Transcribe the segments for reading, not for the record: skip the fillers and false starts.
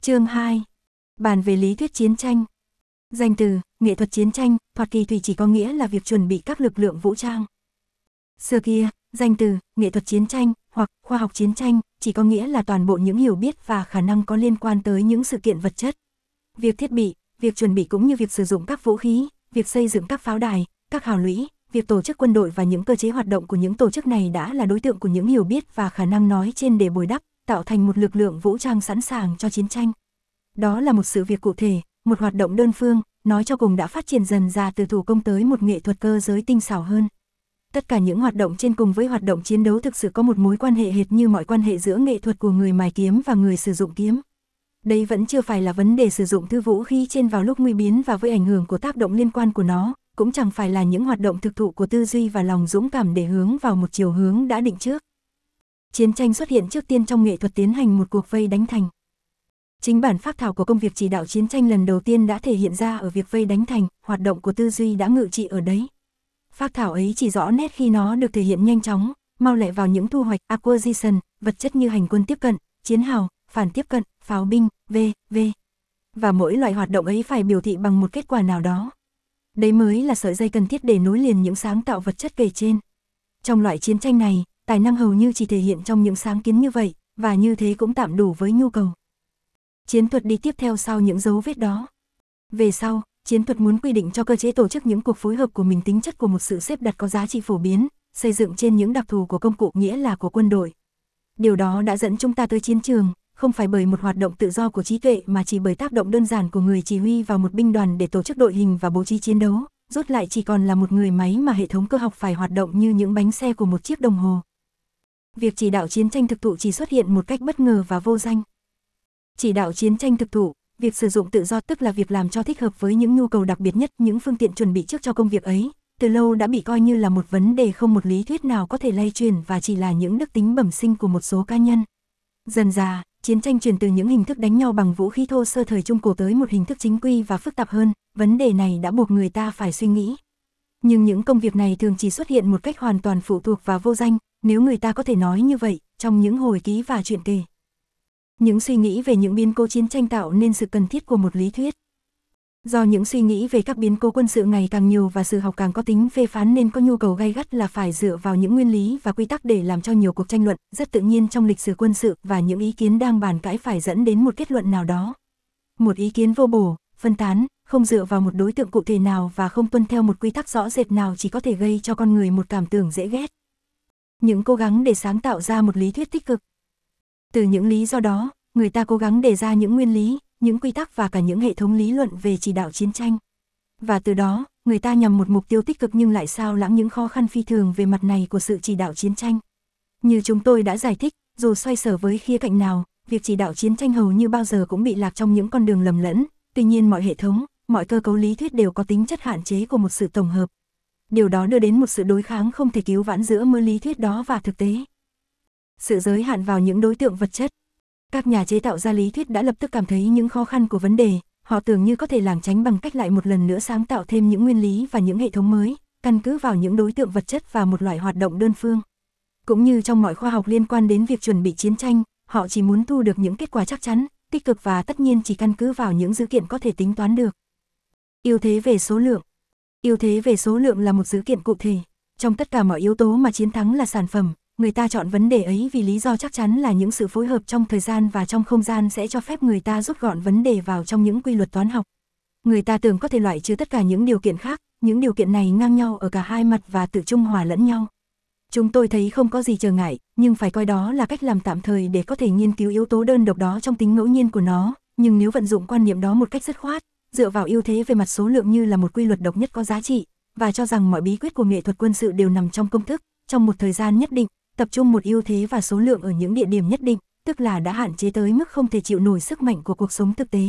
Chương 2. Bàn về lý thuyết chiến tranh. Danh từ, nghệ thuật chiến tranh, thoạt kỳ thủy chỉ có nghĩa là việc chuẩn bị các lực lượng vũ trang. Xưa kia, danh từ, nghệ thuật chiến tranh, hoặc khoa học chiến tranh, chỉ có nghĩa là toàn bộ những hiểu biết và khả năng có liên quan tới những sự kiện vật chất. Việc thiết bị, việc chuẩn bị cũng như việc sử dụng các vũ khí, việc xây dựng các pháo đài, các hào lũy, việc tổ chức quân đội và những cơ chế hoạt động của những tổ chức này đã là đối tượng của những hiểu biết và khả năng nói trên để bồi đắp, tạo thành một lực lượng vũ trang sẵn sàng cho chiến tranh. Đó là một sự việc cụ thể, một hoạt động đơn phương, nói cho cùng đã phát triển dần ra từ thủ công tới một nghệ thuật cơ giới tinh xảo hơn. Tất cả những hoạt động trên cùng với hoạt động chiến đấu thực sự có một mối quan hệ hệt như mọi quan hệ giữa nghệ thuật của người mài kiếm và người sử dụng kiếm. Đây vẫn chưa phải là vấn đề sử dụng thứ vũ khí trên vào lúc nguy biến và với ảnh hưởng của tác động liên quan của nó, cũng chẳng phải là những hoạt động thực thụ của tư duy và lòng dũng cảm để hướng vào một chiều hướng đã định trước. Chiến tranh xuất hiện trước tiên trong nghệ thuật tiến hành một cuộc vây đánh thành. Chính bản phác thảo của công việc chỉ đạo chiến tranh lần đầu tiên đã thể hiện ra ở việc vây đánh thành, hoạt động của tư duy đã ngự trị ở đấy. Phác thảo ấy chỉ rõ nét khi nó được thể hiện nhanh chóng, mau lẹ vào những thu hoạch acquisition, vật chất như hành quân tiếp cận, chiến hào, phản tiếp cận, pháo binh, v.v. Và mỗi loại hoạt động ấy phải biểu thị bằng một kết quả nào đó. Đấy mới là sợi dây cần thiết để nối liền những sáng tạo vật chất kể trên. Trong loại chiến tranh này, tài năng hầu như chỉ thể hiện trong những sáng kiến như vậy, và như thế cũng tạm đủ với nhu cầu. Chiến thuật đi tiếp theo sau những dấu vết đó. Về sau, chiến thuật muốn quy định cho cơ chế tổ chức những cuộc phối hợp của mình tính chất của một sự xếp đặt có giá trị phổ biến, xây dựng trên những đặc thù của công cụ nghĩa là của quân đội. Điều đó đã dẫn chúng ta tới chiến trường, không phải bởi một hoạt động tự do của trí tuệ mà chỉ bởi tác động đơn giản của người chỉ huy vào một binh đoàn để tổ chức đội hình và bố trí chiến đấu, rút lại chỉ còn là một người máy mà hệ thống cơ học phải hoạt động như những bánh xe của một chiếc đồng hồ. Việc chỉ đạo chiến tranh thực thụ chỉ xuất hiện một cách bất ngờ và vô danh. Chỉ đạo chiến tranh thực thụ, việc sử dụng tự do tức là việc làm cho thích hợp với những nhu cầu đặc biệt nhất, những phương tiện chuẩn bị trước cho công việc ấy, từ lâu đã bị coi như là một vấn đề không một lý thuyết nào có thể lay truyền và chỉ là những đức tính bẩm sinh của một số cá nhân. Dần dà, chiến tranh chuyển từ những hình thức đánh nhau bằng vũ khí thô sơ thời Trung Cổ tới một hình thức chính quy và phức tạp hơn, vấn đề này đã buộc người ta phải suy nghĩ. Nhưng những công việc này thường chỉ xuất hiện một cách hoàn toàn phụ thuộc và vô danh, nếu người ta có thể nói như vậy, trong những hồi ký và truyện kể. Những suy nghĩ về những biến cố chiến tranh tạo nên sự cần thiết của một lý thuyết. Do những suy nghĩ về các biến cố quân sự ngày càng nhiều và sự học càng có tính phê phán nên có nhu cầu gay gắt là phải dựa vào những nguyên lý và quy tắc để làm cho nhiều cuộc tranh luận, rất tự nhiên trong lịch sử quân sự và những ý kiến đang bàn cãi phải dẫn đến một kết luận nào đó. Một ý kiến vô bổ, phân tán, không dựa vào một đối tượng cụ thể nào và không tuân theo một quy tắc rõ rệt nào chỉ có thể gây cho con người một cảm tưởng dễ ghét. Những cố gắng để sáng tạo ra một lý thuyết tích cực. Từ những lý do đó, người ta cố gắng đề ra những nguyên lý, những quy tắc và cả những hệ thống lý luận về chỉ đạo chiến tranh. Và từ đó, người ta nhằm một mục tiêu tích cực nhưng lại sao lãng những khó khăn phi thường về mặt này của sự chỉ đạo chiến tranh. Như chúng tôi đã giải thích, dù xoay sở với khía cạnh nào, việc chỉ đạo chiến tranh hầu như bao giờ cũng bị lạc trong những con đường lầm lẫn, tuy nhiên mọi hệ thống, mọi cơ cấu lý thuyết đều có tính chất hạn chế của một sự tổng hợp. Điều đó đưa đến một sự đối kháng không thể cứu vãn giữa mớ lý thuyết đó và thực tế. Sự giới hạn vào những đối tượng vật chất. Các nhà chế tạo ra lý thuyết đã lập tức cảm thấy những khó khăn của vấn đề, họ tưởng như có thể lảng tránh bằng cách lại một lần nữa sáng tạo thêm những nguyên lý và những hệ thống mới, căn cứ vào những đối tượng vật chất và một loại hoạt động đơn phương. Cũng như trong mọi khoa học liên quan đến việc chuẩn bị chiến tranh, họ chỉ muốn thu được những kết quả chắc chắn, tích cực và tất nhiên chỉ căn cứ vào những dữ kiện có thể tính toán được. Ưu thế về số lượng. Ưu thế về số lượng là một dữ kiện cụ thể. Trong tất cả mọi yếu tố mà chiến thắng là sản phẩm, người ta chọn vấn đề ấy vì lý do chắc chắn là những sự phối hợp trong thời gian và trong không gian sẽ cho phép người ta rút gọn vấn đề vào trong những quy luật toán học. Người ta tưởng có thể loại trừ tất cả những điều kiện khác, những điều kiện này ngang nhau ở cả hai mặt và tự trung hòa lẫn nhau. Chúng tôi thấy không có gì trở ngại, nhưng phải coi đó là cách làm tạm thời để có thể nghiên cứu yếu tố đơn độc đó trong tính ngẫu nhiên của nó, nhưng nếu vận dụng quan niệm đó một cách dứt khoát, dựa vào ưu thế về mặt số lượng như là một quy luật độc nhất có giá trị, và cho rằng mọi bí quyết của nghệ thuật quân sự đều nằm trong công thức, trong một thời gian nhất định, tập trung một ưu thế và số lượng ở những địa điểm nhất định, tức là đã hạn chế tới mức không thể chịu nổi sức mạnh của cuộc sống thực tế.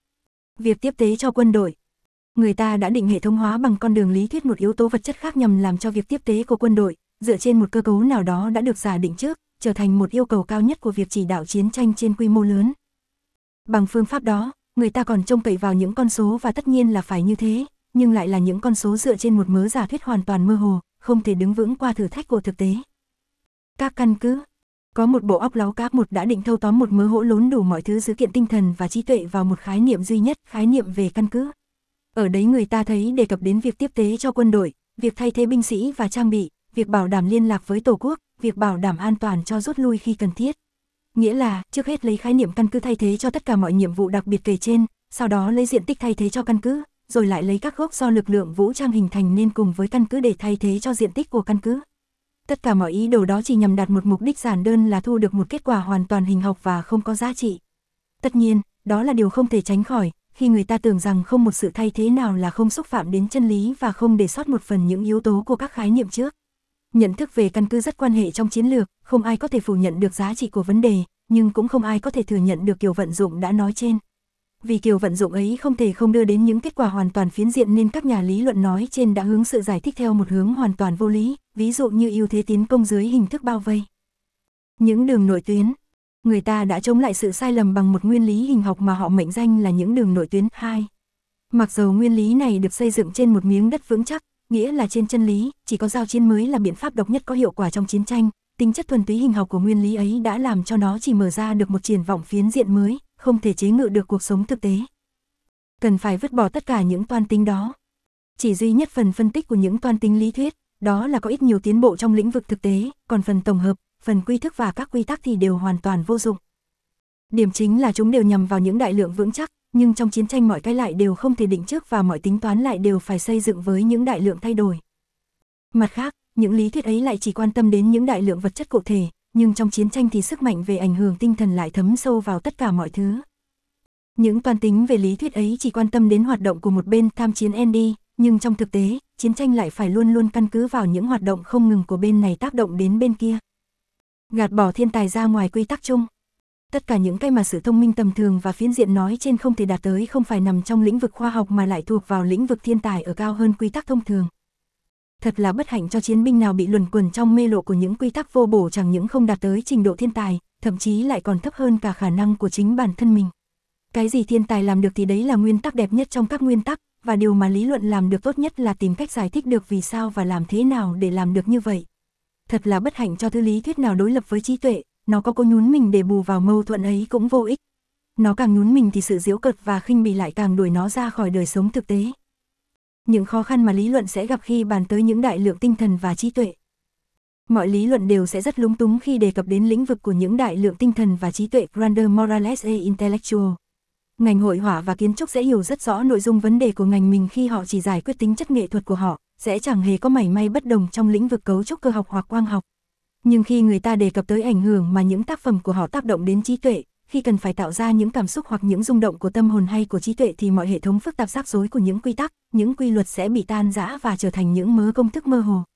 Việc tiếp tế cho quân đội. Người ta đã định hệ thống hóa bằng con đường lý thuyết một yếu tố vật chất khác nhằm làm cho việc tiếp tế của quân đội, dựa trên một cơ cấu nào đó đã được giả định trước, trở thành một yêu cầu cao nhất của việc chỉ đạo chiến tranh trên quy mô lớn. Bằng phương pháp đó, người ta còn trông cậy vào những con số và tất nhiên là phải như thế, nhưng lại là những con số dựa trên một mớ giả thuyết hoàn toàn mơ hồ, không thể đứng vững qua thử thách của thực tế. Các căn cứ. Có một bộ óc láu cá một đã định thâu tóm một mớ hỗn lốn đủ mọi thứ dữ kiện tinh thần và trí tuệ vào một khái niệm duy nhất, khái niệm về căn cứ. Ở đấy người ta thấy đề cập đến việc tiếp tế cho quân đội, việc thay thế binh sĩ và trang bị, việc bảo đảm liên lạc với Tổ quốc, việc bảo đảm an toàn cho rút lui khi cần thiết. Nghĩa là, trước hết lấy khái niệm căn cứ thay thế cho tất cả mọi nhiệm vụ đặc biệt kể trên, sau đó lấy diện tích thay thế cho căn cứ, rồi lại lấy các gốc do lực lượng vũ trang hình thành nên cùng với căn cứ để thay thế cho diện tích của căn cứ. Tất cả mọi ý đồ đó chỉ nhằm đạt một mục đích giản đơn là thu được một kết quả hoàn toàn hình học và không có giá trị. Tất nhiên, đó là điều không thể tránh khỏi, khi người ta tưởng rằng không một sự thay thế nào là không xúc phạm đến chân lý và không để sót một phần những yếu tố của các khái niệm trước. Nhận thức về căn cứ rất quan hệ trong chiến lược, không ai có thể phủ nhận được giá trị của vấn đề, nhưng cũng không ai có thể thừa nhận được kiểu vận dụng đã nói trên. Vì kiểu vận dụng ấy không thể không đưa đến những kết quả hoàn toàn phiến diện nên các nhà lý luận nói trên đã hướng sự giải thích theo một hướng hoàn toàn vô lý, ví dụ như ưu thế tiến công dưới hình thức bao vây. Những đường nội tuyến. Người ta đã chống lại sự sai lầm bằng một nguyên lý hình học mà họ mệnh danh là những đường nội tuyến 2. Mặc dầu nguyên lý này được xây dựng trên một miếng đất vững chắc, nghĩa là trên chân lý, chỉ có giao chiến mới là biện pháp độc nhất có hiệu quả trong chiến tranh, tính chất thuần túy hình học của nguyên lý ấy đã làm cho nó chỉ mở ra được một triển vọng phiến diện mới, không thể chế ngự được cuộc sống thực tế. Cần phải vứt bỏ tất cả những toan tính đó. Chỉ duy nhất phần phân tích của những toan tính lý thuyết, đó là có ít nhiều tiến bộ trong lĩnh vực thực tế, còn phần tổng hợp, phần quy thức và các quy tắc thì đều hoàn toàn vô dụng. Điểm chính là chúng đều nhằm vào những đại lượng vững chắc, nhưng trong chiến tranh mọi cái lại đều không thể định trước và mọi tính toán lại đều phải xây dựng với những đại lượng thay đổi. Mặt khác, những lý thuyết ấy lại chỉ quan tâm đến những đại lượng vật chất cụ thể, nhưng trong chiến tranh thì sức mạnh về ảnh hưởng tinh thần lại thấm sâu vào tất cả mọi thứ. Những toan tính về lý thuyết ấy chỉ quan tâm đến hoạt động của một bên tham chiến Andy, nhưng trong thực tế, chiến tranh lại phải luôn luôn căn cứ vào những hoạt động không ngừng của bên này tác động đến bên kia. Gạt bỏ thiên tài ra ngoài quy tắc chung. Tất cả những cái mà sự thông minh tầm thường và phiến diện nói trên không thể đạt tới không phải nằm trong lĩnh vực khoa học mà lại thuộc vào lĩnh vực thiên tài ở cao hơn quy tắc thông thường. Thật là bất hạnh cho chiến binh nào bị luẩn quẩn trong mê lộ của những quy tắc vô bổ chẳng những không đạt tới trình độ thiên tài, thậm chí lại còn thấp hơn cả khả năng của chính bản thân mình. Cái gì thiên tài làm được thì đấy là nguyên tắc đẹp nhất trong các nguyên tắc, và điều mà lý luận làm được tốt nhất là tìm cách giải thích được vì sao và làm thế nào để làm được như vậy. Thật là bất hạnh cho thứ lý thuyết nào đối lập với trí tuệ, nó có cố nhún mình để bù vào mâu thuẫn ấy cũng vô ích. Nó càng nhún mình thì sự giễu cợt và khinh bỉ lại càng đuổi nó ra khỏi đời sống thực tế. Những khó khăn mà lý luận sẽ gặp khi bàn tới những đại lượng tinh thần và trí tuệ. Mọi lý luận đều sẽ rất lúng túng khi đề cập đến lĩnh vực của những đại lượng tinh thần và trí tuệ Grander Morales e Intellectual. Ngành hội họa và kiến trúc sẽ hiểu rất rõ nội dung vấn đề của ngành mình khi họ chỉ giải quyết tính chất nghệ thuật của họ, sẽ chẳng hề có mảy may bất đồng trong lĩnh vực cấu trúc cơ học hoặc quang học. Nhưng khi người ta đề cập tới ảnh hưởng mà những tác phẩm của họ tác động đến trí tuệ, khi cần phải tạo ra những cảm xúc hoặc những rung động của tâm hồn hay của trí tuệ thì mọi hệ thống phức tạp rắc rối của những quy tắc, những quy luật sẽ bị tan rã và trở thành những mớ công thức mơ hồ.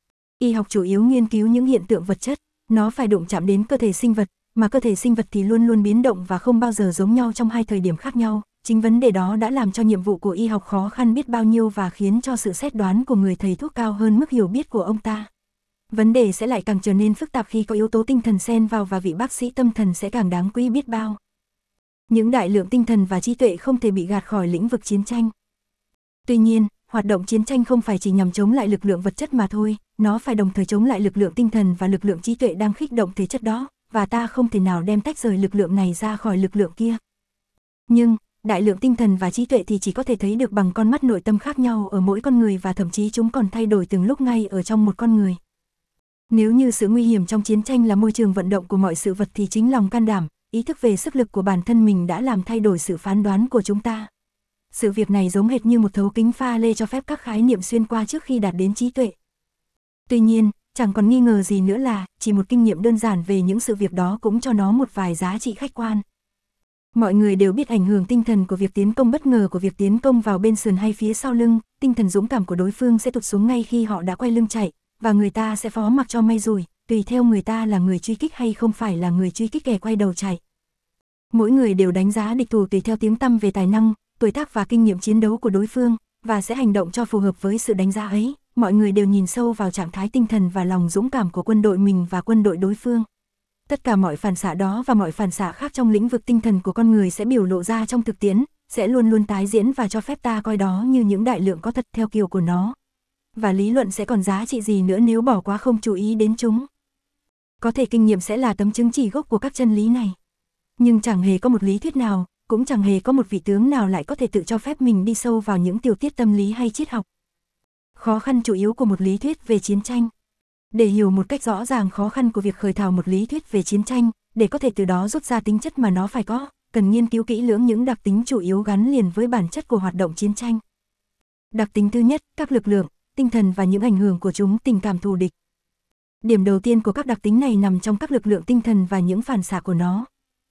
Y học chủ yếu nghiên cứu những hiện tượng vật chất, nó phải đụng chạm đến cơ thể sinh vật, mà cơ thể sinh vật thì luôn luôn biến động và không bao giờ giống nhau trong hai thời điểm khác nhau. Chính vấn đề đó đã làm cho nhiệm vụ của y học khó khăn biết bao nhiêu và khiến cho sự xét đoán của người thầy thuốc cao hơn mức hiểu biết của ông ta. Vấn đề sẽ lại càng trở nên phức tạp khi có yếu tố tinh thần xen vào và vị bác sĩ tâm thần sẽ càng đáng quý biết bao. Những đại lượng tinh thần và trí tuệ không thể bị gạt khỏi lĩnh vực chiến tranh. Tuy nhiên, hoạt động chiến tranh không phải chỉ nhằm chống lại lực lượng vật chất mà thôi, nó phải đồng thời chống lại lực lượng tinh thần và lực lượng trí tuệ đang khích động thể chất đó, và ta không thể nào đem tách rời lực lượng này ra khỏi lực lượng kia. Nhưng, đại lượng tinh thần và trí tuệ thì chỉ có thể thấy được bằng con mắt nội tâm khác nhau ở mỗi con người và thậm chí chúng còn thay đổi từng lúc ngay ở trong một con người. Nếu như sự nguy hiểm trong chiến tranh là môi trường vận động của mọi sự vật thì chính lòng can đảm, ý thức về sức lực của bản thân mình đã làm thay đổi sự phán đoán của chúng ta. Sự việc này giống hệt như một thấu kính pha lê cho phép các khái niệm xuyên qua trước khi đạt đến trí tuệ. Tuy nhiên, chẳng còn nghi ngờ gì nữa là, chỉ một kinh nghiệm đơn giản về những sự việc đó cũng cho nó một vài giá trị khách quan. Mọi người đều biết ảnh hưởng tinh thần của việc tiến công bất ngờ của việc tiến công vào bên sườn hay phía sau lưng, tinh thần dũng cảm của đối phương sẽ tụt xuống ngay khi họ đã quay lưng chạy, và người ta sẽ phó mặc cho may rủi, tùy theo người ta là người truy kích hay không phải là người truy kích kẻ quay đầu chạy. Mỗi người đều đánh giá địch thủ tùy theo tiếng tăm về tài năng, tuổi tác và kinh nghiệm chiến đấu của đối phương, và sẽ hành động cho phù hợp với sự đánh giá ấy. Mọi người đều nhìn sâu vào trạng thái tinh thần và lòng dũng cảm của quân đội mình và quân đội đối phương. Tất cả mọi phản xạ đó và mọi phản xạ khác trong lĩnh vực tinh thần của con người sẽ biểu lộ ra trong thực tiễn, sẽ luôn luôn tái diễn và cho phép ta coi đó như những đại lượng có thật theo kiểu của nó. Và lý luận sẽ còn giá trị gì nữa nếu bỏ qua không chú ý đến chúng. Có thể kinh nghiệm sẽ là tấm chứng chỉ gốc của các chân lý này. Nhưng chẳng hề có một lý thuyết nào, cũng chẳng hề có một vị tướng nào lại có thể tự cho phép mình đi sâu vào những tiểu tiết tâm lý hay triết học. Khó khăn chủ yếu của một lý thuyết về chiến tranh. Để hiểu một cách rõ ràng khó khăn của việc khởi thảo một lý thuyết về chiến tranh, để có thể từ đó rút ra tính chất mà nó phải có, cần nghiên cứu kỹ lưỡng những đặc tính chủ yếu gắn liền với bản chất của hoạt động chiến tranh. Đặc tính thứ nhất, các lực lượng, tinh thần và những ảnh hưởng của chúng, tình cảm thù địch. Điểm đầu tiên của các đặc tính này nằm trong các lực lượng tinh thần và những phản xạ của nó.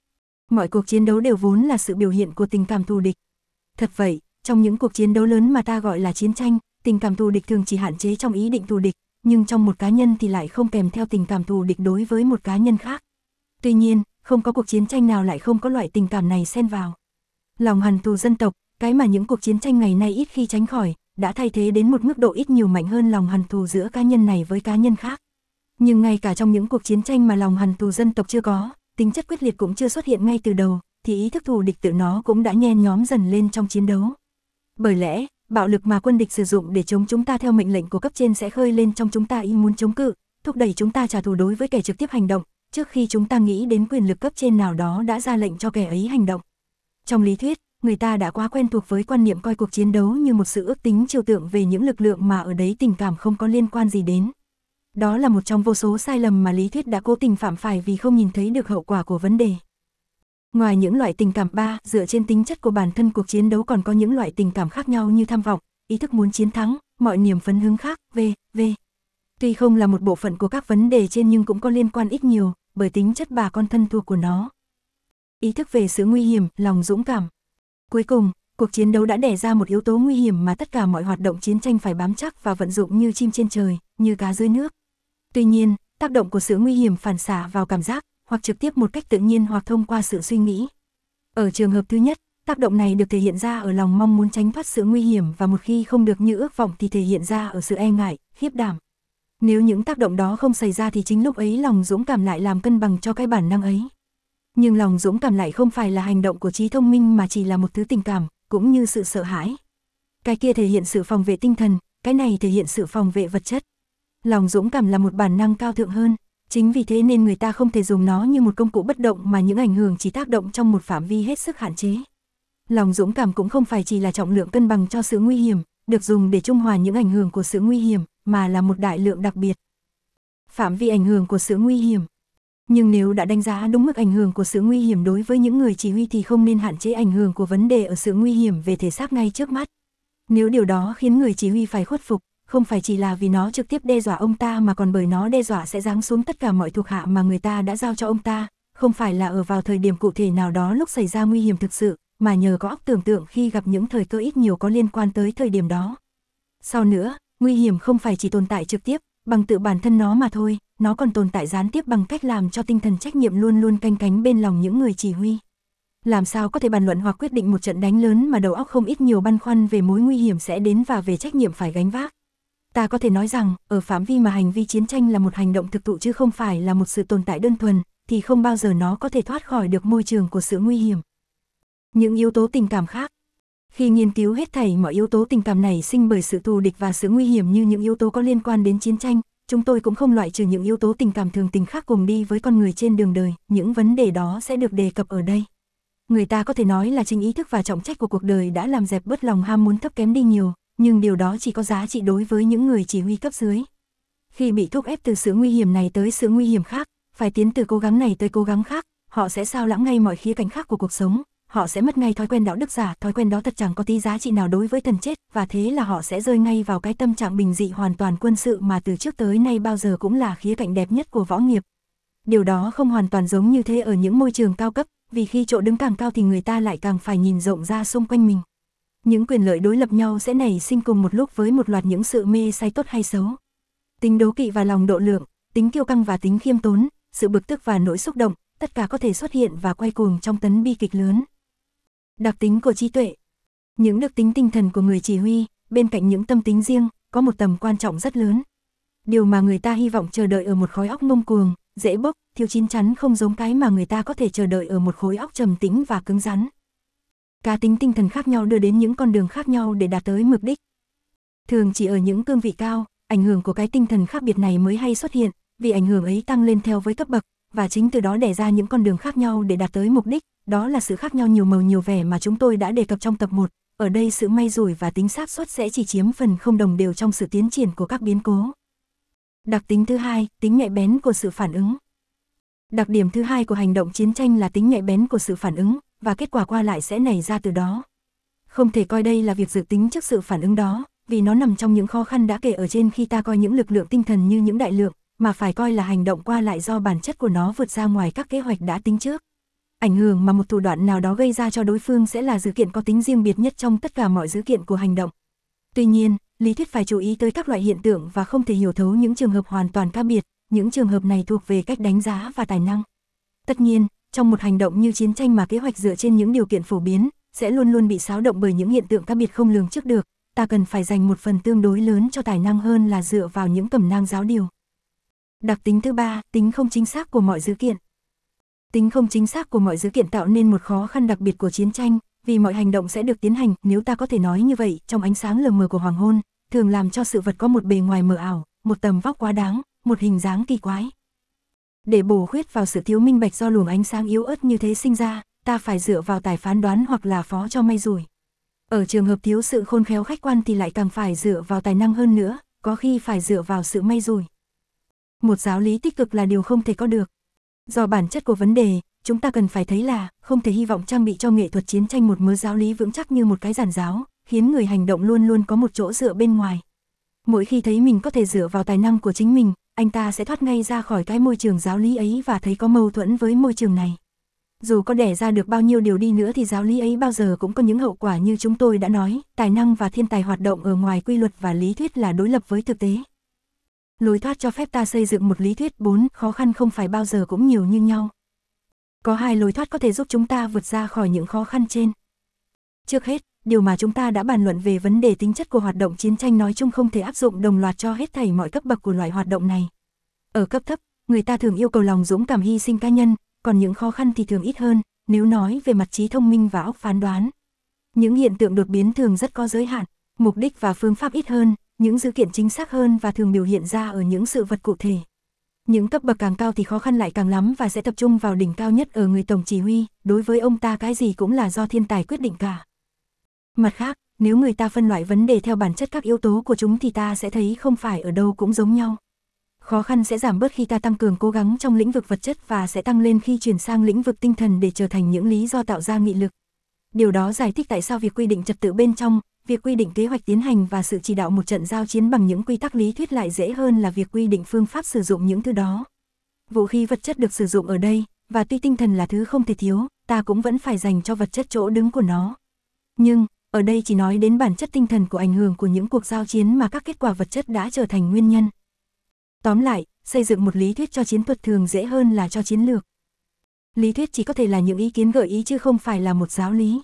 Mọi cuộc chiến đấu đều vốn là sự biểu hiện của tình cảm thù địch. Thật vậy, trong những cuộc chiến đấu lớn mà ta gọi là chiến tranh, tình cảm thù địch thường chỉ hạn chế trong ý định thù địch, nhưng trong một cá nhân thì lại không kèm theo tình cảm thù địch đối với một cá nhân khác. Tuy nhiên, không có cuộc chiến tranh nào lại không có loại tình cảm này xen vào. Lòng hằn thù dân tộc, cái mà những cuộc chiến tranh ngày nay ít khi tránh khỏi, đã thay thế đến một mức độ ít nhiều mạnh hơn lòng hằn thù giữa cá nhân này với cá nhân khác. Nhưng ngay cả trong những cuộc chiến tranh mà lòng hằn thù dân tộc chưa có, tính chất quyết liệt cũng chưa xuất hiện ngay từ đầu, thì ý thức thù địch tự nó cũng đã nhen nhóm dần lên trong chiến đấu. Bởi lẽ, bạo lực mà quân địch sử dụng để chống chúng ta theo mệnh lệnh của cấp trên sẽ khơi lên trong chúng ta ý muốn chống cự, thúc đẩy chúng ta trả thù đối với kẻ trực tiếp hành động, trước khi chúng ta nghĩ đến quyền lực cấp trên nào đó đã ra lệnh cho kẻ ấy hành động. Trong lý thuyết, người ta đã quá quen thuộc với quan niệm coi cuộc chiến đấu như một sự ước tính trừu tượng về những lực lượng mà ở đấy tình cảm không có liên quan gì đến. Đó là một trong vô số sai lầm mà lý thuyết đã cố tình phạm phải vì không nhìn thấy được hậu quả của vấn đề. Ngoài những loại tình cảm dựa trên tính chất của bản thân cuộc chiến đấu còn có những loại tình cảm khác nhau như tham vọng, ý thức muốn chiến thắng, mọi niềm phấn hứng khác, v.v. Tuy không là một bộ phận của các vấn đề trên nhưng cũng có liên quan ít nhiều, bởi tính chất bà con thân thuộc của nó. Ý thức về sự nguy hiểm, lòng dũng cảm. Cuối cùng, cuộc chiến đấu đã đẻ ra một yếu tố nguy hiểm mà tất cả mọi hoạt động chiến tranh phải bám chắc và vận dụng như chim trên trời, như cá dưới nước. Tuy nhiên, tác động của sự nguy hiểm phản xạ vào cảm giác, hoặc trực tiếp một cách tự nhiên hoặc thông qua sự suy nghĩ. Ở trường hợp thứ nhất, tác động này được thể hiện ra ở lòng mong muốn tránh thoát sự nguy hiểm và một khi không được như ước vọng thì thể hiện ra ở sự e ngại, khiếp đảm. Nếu những tác động đó không xảy ra thì chính lúc ấy lòng dũng cảm lại làm cân bằng cho cái bản năng ấy. Nhưng lòng dũng cảm lại không phải là hành động của trí thông minh mà chỉ là một thứ tình cảm, cũng như sự sợ hãi. Cái kia thể hiện sự phòng vệ tinh thần, cái này thể hiện sự phòng vệ vật chất. Lòng dũng cảm là một bản năng cao thượng hơn, chính vì thế nên người ta không thể dùng nó như một công cụ bất động mà những ảnh hưởng chỉ tác động trong một phạm vi hết sức hạn chế. Lòng dũng cảm cũng không phải chỉ là trọng lượng cân bằng cho sự nguy hiểm, được dùng để trung hòa những ảnh hưởng của sự nguy hiểm, mà là một đại lượng đặc biệt. Phạm vi ảnh hưởng của sự nguy hiểm. Nhưng nếu đã đánh giá đúng mức ảnh hưởng của sự nguy hiểm đối với những người chỉ huy thì không nên hạn chế ảnh hưởng của vấn đề ở sự nguy hiểm về thể xác ngay trước mắt. Nếu điều đó khiến người chỉ huy phải khuất phục, không phải chỉ là vì nó trực tiếp đe dọa ông ta mà còn bởi nó đe dọa sẽ giáng xuống tất cả mọi thuộc hạ mà người ta đã giao cho ông ta, không phải là ở vào thời điểm cụ thể nào đó lúc xảy ra nguy hiểm thực sự, mà nhờ có óc tưởng tượng khi gặp những thời cơ ít nhiều có liên quan tới thời điểm đó. Sau nữa, nguy hiểm không phải chỉ tồn tại trực tiếp, bằng tự bản thân nó mà thôi, nó còn tồn tại gián tiếp bằng cách làm cho tinh thần trách nhiệm luôn luôn canh cánh bên lòng những người chỉ huy. Làm sao có thể bàn luận hoặc quyết định một trận đánh lớn mà đầu óc không ít nhiều băn khoăn về mối nguy hiểm sẽ đến và về trách nhiệm phải gánh vác. Ta có thể nói rằng, ở phạm vi mà hành vi chiến tranh là một hành động thực thụ chứ không phải là một sự tồn tại đơn thuần, thì không bao giờ nó có thể thoát khỏi được môi trường của sự nguy hiểm. Những yếu tố tình cảm khác. Khi nghiên cứu hết thảy mọi yếu tố tình cảm này sinh bởi sự thù địch và sự nguy hiểm như những yếu tố có liên quan đến chiến tranh, chúng tôi cũng không loại trừ những yếu tố tình cảm thường tình khác cùng đi với con người trên đường đời, những vấn đề đó sẽ được đề cập ở đây. Người ta có thể nói là chính ý thức và trọng trách của cuộc đời đã làm dẹp bớt lòng ham muốn thấp kém đi nhiều, nhưng điều đó chỉ có giá trị đối với những người chỉ huy cấp dưới. Khi bị thúc ép từ sự nguy hiểm này tới sự nguy hiểm khác, phải tiến từ cố gắng này tới cố gắng khác, họ sẽ sao lãng ngay mọi khía cạnh khác của cuộc sống, họ sẽ mất ngay thói quen đạo đức giả, thói quen đó thật chẳng có tí giá trị nào đối với thần chết, và thế là họ sẽ rơi ngay vào cái tâm trạng bình dị hoàn toàn quân sự mà từ trước tới nay bao giờ cũng là khía cạnh đẹp nhất của võ nghiệp. Điều đó không hoàn toàn giống như thế ở những môi trường cao cấp, vì khi chỗ đứng càng cao thì người ta lại càng phải nhìn rộng ra xung quanh mình. Những quyền lợi đối lập nhau sẽ nảy sinh cùng một lúc với một loạt những sự mê say tốt hay xấu. Tính đố kỵ và lòng độ lượng, tính kiêu căng và tính khiêm tốn, sự bực tức và nỗi xúc động, tất cả có thể xuất hiện và quay cuồng trong tấn bi kịch lớn. Đặc tính của trí tuệ. Những đặc tính tinh thần của người chỉ huy, bên cạnh những tâm tính riêng, có một tầm quan trọng rất lớn. Điều mà người ta hy vọng chờ đợi ở một khối óc ngông cuồng, dễ bốc, thiếu chín chắn không giống cái mà người ta có thể chờ đợi ở một khối óc trầm tĩnh và cứng rắn. Cá tính tinh thần khác nhau đưa đến những con đường khác nhau để đạt tới mục đích. Thường chỉ ở những cương vị cao, ảnh hưởng của cái tinh thần khác biệt này mới hay xuất hiện, vì ảnh hưởng ấy tăng lên theo với cấp bậc, và chính từ đó đẻ ra những con đường khác nhau để đạt tới mục đích, đó là sự khác nhau nhiều màu nhiều vẻ mà chúng tôi đã đề cập trong tập 1. Ở đây sự may rủi và tính xác suất sẽ chỉ chiếm phần không đồng đều trong sự tiến triển của các biến cố. Đặc tính thứ hai, tính nhạy bén của sự phản ứng. Đặc điểm thứ hai của hành động chiến tranh là tính nhạy bén của sự phản ứng, và kết quả qua lại sẽ nảy ra từ đó. Không thể coi đây là việc dự tính trước sự phản ứng đó, vì nó nằm trong những khó khăn đã kể ở trên khi ta coi những lực lượng tinh thần như những đại lượng, mà phải coi là hành động qua lại do bản chất của nó vượt ra ngoài các kế hoạch đã tính trước. Ảnh hưởng mà một thủ đoạn nào đó gây ra cho đối phương sẽ là dữ kiện có tính riêng biệt nhất trong tất cả mọi dữ kiện của hành động. Tuy nhiên, lý thuyết phải chú ý tới các loại hiện tượng và không thể hiểu thấu những trường hợp hoàn toàn khác biệt, những trường hợp này thuộc về cách đánh giá và tài năng. Tất nhiên, trong một hành động như chiến tranh mà kế hoạch dựa trên những điều kiện phổ biến, sẽ luôn luôn bị xáo động bởi những hiện tượng khác biệt không lường trước được, ta cần phải dành một phần tương đối lớn cho tài năng hơn là dựa vào những cẩm nang giáo điều. Đặc tính thứ ba, tính không chính xác của mọi dữ kiện. Tính không chính xác của mọi dữ kiện tạo nên một khó khăn đặc biệt của chiến tranh, vì mọi hành động sẽ được tiến hành, nếu ta có thể nói như vậy, trong ánh sáng lờ mờ của hoàng hôn, thường làm cho sự vật có một bề ngoài mờ ảo, một tầm vóc quá đáng, một hình dáng kỳ quái. Để bổ khuyết vào sự thiếu minh bạch do luồng ánh sáng yếu ớt như thế sinh ra, ta phải dựa vào tài phán đoán hoặc là phó cho may rủi. Ở trường hợp thiếu sự khôn khéo khách quan thì lại càng phải dựa vào tài năng hơn nữa, có khi phải dựa vào sự may rủi. Một giáo lý tích cực là điều không thể có được. Do bản chất của vấn đề, chúng ta cần phải thấy là không thể hy vọng trang bị cho nghệ thuật chiến tranh một mớ giáo lý vững chắc như một cái giản giáo, khiến người hành động luôn luôn có một chỗ dựa bên ngoài. Mỗi khi thấy mình có thể dựa vào tài năng của chính mình, anh ta sẽ thoát ngay ra khỏi cái môi trường giáo lý ấy và thấy có mâu thuẫn với môi trường này. Dù có đẻ ra được bao nhiêu điều đi nữa thì giáo lý ấy bao giờ cũng có những hậu quả như chúng tôi đã nói, tài năng và thiên tài hoạt động ở ngoài quy luật và lý thuyết là đối lập với thực tế. Lối thoát cho phép ta xây dựng một lý thuyết 4, khó khăn không phải bao giờ cũng nhiều như nhau. Có 2 lối thoát có thể giúp chúng ta vượt ra khỏi những khó khăn trên. Trước hết, điều mà chúng ta đã bàn luận về vấn đề tính chất của hoạt động chiến tranh nói chung không thể áp dụng đồng loạt cho hết thảy mọi cấp bậc của loại hoạt động này. Ở cấp thấp, người ta thường yêu cầu lòng dũng cảm hy sinh cá nhân, còn những khó khăn thì thường ít hơn, nếu nói về mặt trí thông minh và óc phán đoán. Những hiện tượng đột biến thường rất có giới hạn, mục đích và phương pháp ít hơn, những dữ kiện chính xác hơn và thường biểu hiện ra ở những sự vật cụ thể. Những cấp bậc càng cao thì khó khăn lại càng lắm và sẽ tập trung vào đỉnh cao nhất ở người tổng chỉ huy, đối với ông ta cái gì cũng là do thiên tài quyết định cả. Mặt khác, nếu người ta phân loại vấn đề theo bản chất các yếu tố của chúng thì ta sẽ thấy không phải ở đâu cũng giống nhau. Khó khăn sẽ giảm bớt khi ta tăng cường cố gắng trong lĩnh vực vật chất và sẽ tăng lên khi chuyển sang lĩnh vực tinh thần để trở thành những lý do tạo ra nghị lực. Điều đó giải thích tại sao việc quy định trật tự bên trong, việc quy định kế hoạch tiến hành và sự chỉ đạo một trận giao chiến bằng những quy tắc lý thuyết lại dễ hơn là việc quy định phương pháp sử dụng những thứ đó. Vũ khí vật chất được sử dụng ở đây, và tuy tinh thần là thứ không thể thiếu, ta cũng vẫn phải dành cho vật chất chỗ đứng của nó. Nhưng, ở đây chỉ nói đến bản chất tinh thần của ảnh hưởng của những cuộc giao chiến mà các kết quả vật chất đã trở thành nguyên nhân. Tóm lại, xây dựng một lý thuyết cho chiến thuật thường dễ hơn là cho chiến lược. Lý thuyết chỉ có thể là những ý kiến gợi ý chứ không phải là một giáo lý.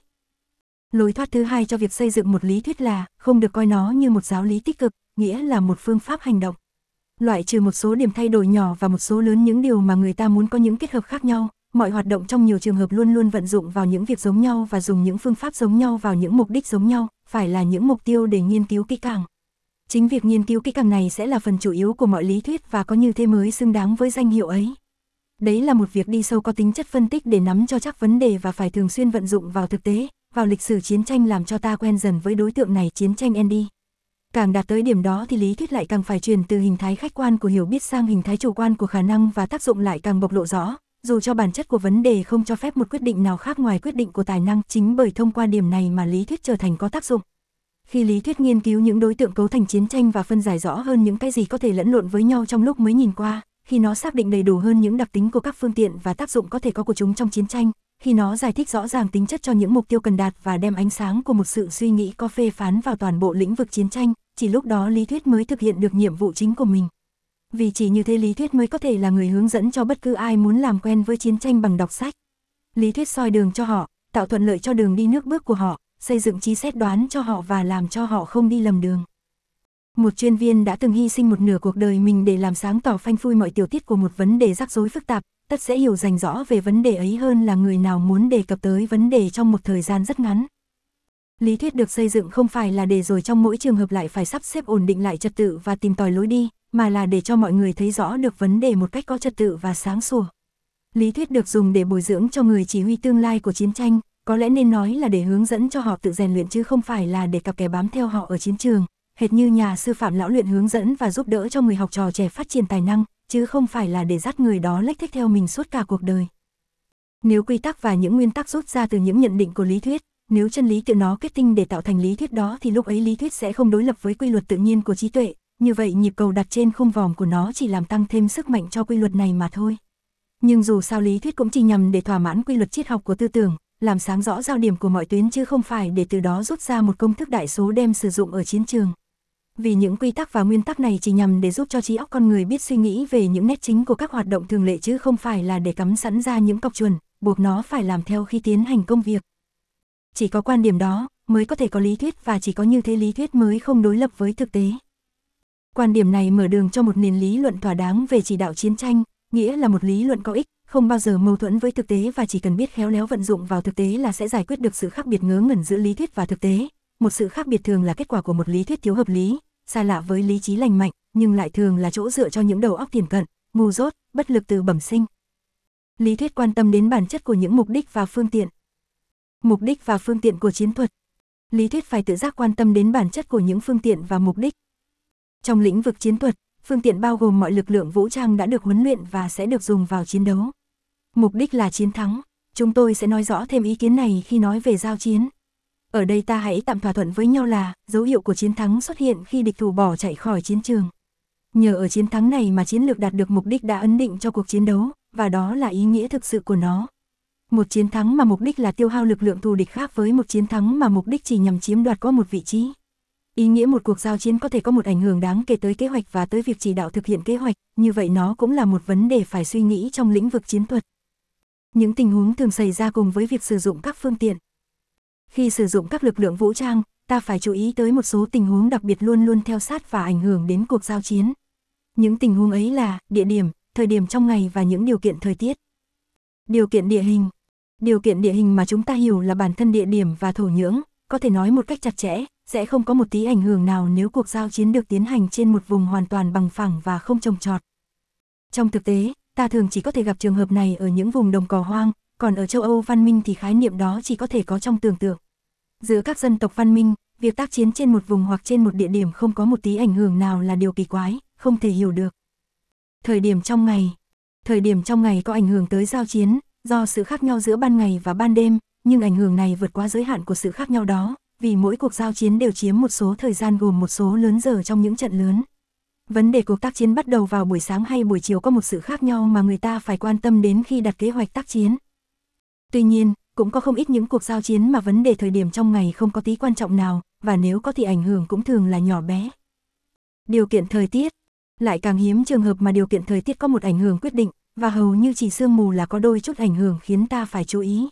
Lối thoát thứ hai cho việc xây dựng một lý thuyết là không được coi nó như một giáo lý tích cực, nghĩa là một phương pháp hành động. Loại trừ một số điểm thay đổi nhỏ và một số lớn những điều mà người ta muốn có những kết hợp khác nhau, mọi hoạt động trong nhiều trường hợp luôn luôn vận dụng vào những việc giống nhau và dùng những phương pháp giống nhau vào những mục đích giống nhau, phải là những mục tiêu để nghiên cứu kỹ càng. Chính việc nghiên cứu kỹ càng này sẽ là phần chủ yếu của mọi lý thuyết và có như thế mới xứng đáng với danh hiệu ấy. Đấy là một việc đi sâu có tính chất phân tích để nắm cho chắc vấn đề và phải thường xuyên vận dụng vào thực tế, vào lịch sử chiến tranh làm cho ta quen dần với đối tượng này chiến tranh Andy. Càng đạt tới điểm đó thì lý thuyết lại càng phải chuyển từ hình thái khách quan của hiểu biết sang hình thái chủ quan của khả năng và tác dụng lại càng bộc lộ rõ, dù cho bản chất của vấn đề không cho phép một quyết định nào khác ngoài quyết định của tài năng, chính bởi thông qua điểm này mà lý thuyết trở thành có tác dụng. Khi lý thuyết nghiên cứu những đối tượng cấu thành chiến tranh và phân giải rõ hơn những cái gì có thể lẫn lộn với nhau trong lúc mới nhìn qua, khi nó xác định đầy đủ hơn những đặc tính của các phương tiện và tác dụng có thể có của chúng trong chiến tranh, khi nó giải thích rõ ràng tính chất cho những mục tiêu cần đạt và đem ánh sáng của một sự suy nghĩ có phê phán vào toàn bộ lĩnh vực chiến tranh, chỉ lúc đó lý thuyết mới thực hiện được nhiệm vụ chính của mình. Vì chỉ như thế lý thuyết mới có thể là người hướng dẫn cho bất cứ ai muốn làm quen với chiến tranh bằng đọc sách. Lý thuyết soi đường cho họ, tạo thuận lợi cho đường đi nước bước của họ, xây dựng trí xét đoán cho họ và làm cho họ không đi lầm đường. Một chuyên viên đã từng hy sinh một nửa cuộc đời mình để làm sáng tỏ phanh phui mọi tiểu tiết của một vấn đề rắc rối phức tạp, tất sẽ hiểu rành rõ về vấn đề ấy hơn là người nào muốn đề cập tới vấn đề trong một thời gian rất ngắn. Lý thuyết được xây dựng không phải là để rồi trong mỗi trường hợp lại phải sắp xếp ổn định lại trật tự và tìm tòi lối đi, mà là để cho mọi người thấy rõ được vấn đề một cách có trật tự và sáng sủa. Lý thuyết được dùng để bồi dưỡng cho người chỉ huy tương lai của chiến tranh, có lẽ nên nói là để hướng dẫn cho họ tự rèn luyện chứ không phải là để cặp kè bám theo họ ở chiến trường, hệt như nhà sư phạm lão luyện hướng dẫn và giúp đỡ cho người học trò trẻ phát triển tài năng, chứ không phải là để dắt người đó lếch thếch theo mình suốt cả cuộc đời. Nếu quy tắc và những nguyên tắc rút ra từ những nhận định của lý thuyết, nếu chân lý tự nó kết tinh để tạo thành lý thuyết đó thì lúc ấy lý thuyết sẽ không đối lập với quy luật tự nhiên của trí tuệ, như vậy nhịp cầu đặt trên khung vòm của nó chỉ làm tăng thêm sức mạnh cho quy luật này mà thôi. Nhưng dù sao lý thuyết cũng chỉ nhằm để thỏa mãn quy luật triết học của tư tưởng, làm sáng rõ giao điểm của mọi tuyến chứ không phải để từ đó rút ra một công thức đại số đem sử dụng ở chiến trường. Vì những quy tắc và nguyên tắc này chỉ nhằm để giúp cho trí óc con người biết suy nghĩ về những nét chính của các hoạt động thường lệ chứ không phải là để cắm sẵn ra những cọc chuẩn, buộc nó phải làm theo khi tiến hành công việc. Chỉ có quan điểm đó mới có thể có lý thuyết và chỉ có như thế lý thuyết mới không đối lập với thực tế. Quan điểm này mở đường cho một nền lý luận thỏa đáng về chỉ đạo chiến tranh, nghĩa là một lý luận có ích, không bao giờ mâu thuẫn với thực tế và chỉ cần biết khéo léo vận dụng vào thực tế là sẽ giải quyết được sự khác biệt ngớ ngẩn giữa lý thuyết và thực tế. Một sự khác biệt thường là kết quả của một lý thuyết thiếu hợp lý, xa lạ với lý trí lành mạnh, nhưng lại thường là chỗ dựa cho những đầu óc thiển cận, ngu dốt, bất lực từ bẩm sinh. Lý thuyết quan tâm đến bản chất của những mục đích và phương tiện. Mục đích và phương tiện của chiến thuật. Lý thuyết phải tự giác quan tâm đến bản chất của những phương tiện và mục đích. Trong lĩnh vực chiến thuật, phương tiện bao gồm mọi lực lượng vũ trang đã được huấn luyện và sẽ được dùng vào chiến đấu. Mục đích là chiến thắng. Chúng tôi sẽ nói rõ thêm ý kiến này khi nói về giao chiến. Ở đây ta hãy tạm thỏa thuận với nhau là dấu hiệu của chiến thắng xuất hiện khi địch thủ bỏ chạy khỏi chiến trường. Nhờ ở chiến thắng này mà chiến lược đạt được mục đích đã ấn định cho cuộc chiến đấu, và đó là ý nghĩa thực sự của nó. Một chiến thắng mà mục đích là tiêu hao lực lượng thù địch khác với một chiến thắng mà mục đích chỉ nhằm chiếm đoạt có một vị trí. Ý nghĩa một cuộc giao chiến có thể có một ảnh hưởng đáng kể tới kế hoạch và tới việc chỉ đạo thực hiện kế hoạch, như vậy nó cũng là một vấn đề phải suy nghĩ trong lĩnh vực chiến thuật. Những tình huống thường xảy ra cùng với việc sử dụng các phương tiện. Khi sử dụng các lực lượng vũ trang, ta phải chú ý tới một số tình huống đặc biệt luôn luôn theo sát và ảnh hưởng đến cuộc giao chiến. Những tình huống ấy là địa điểm, thời điểm trong ngày và những điều kiện thời tiết. Điều kiện địa hình. Điều kiện địa hình mà chúng ta hiểu là bản thân địa điểm và thổ nhưỡng, có thể nói một cách chặt chẽ, sẽ không có một tí ảnh hưởng nào nếu cuộc giao chiến được tiến hành trên một vùng hoàn toàn bằng phẳng và không trồng trọt. Trong thực tế, ta thường chỉ có thể gặp trường hợp này ở những vùng đồng cỏ hoang, còn ở châu Âu văn minh thì khái niệm đó chỉ có thể có trong tưởng tượng. Giữa các dân tộc văn minh, việc tác chiến trên một vùng hoặc trên một địa điểm không có một tí ảnh hưởng nào là điều kỳ quái, không thể hiểu được. Thời điểm trong ngày. Thời điểm trong ngày có ảnh hưởng tới giao chiến, do sự khác nhau giữa ban ngày và ban đêm, nhưng ảnh hưởng này vượt quá giới hạn của sự khác nhau đó, vì mỗi cuộc giao chiến đều chiếm một số thời gian gồm một số lớn giờ trong những trận lớn. Vấn đề cuộc tác chiến bắt đầu vào buổi sáng hay buổi chiều có một sự khác nhau mà người ta phải quan tâm đến khi đặt kế hoạch tác chiến. Tuy nhiên, cũng có không ít những cuộc giao chiến mà vấn đề thời điểm trong ngày không có tí quan trọng nào, và nếu có thì ảnh hưởng cũng thường là nhỏ bé. Điều kiện thời tiết. Lại càng hiếm trường hợp mà điều kiện thời tiết có một ảnh hưởng quyết định, và hầu như chỉ sương mù là có đôi chút ảnh hưởng khiến ta phải chú ý.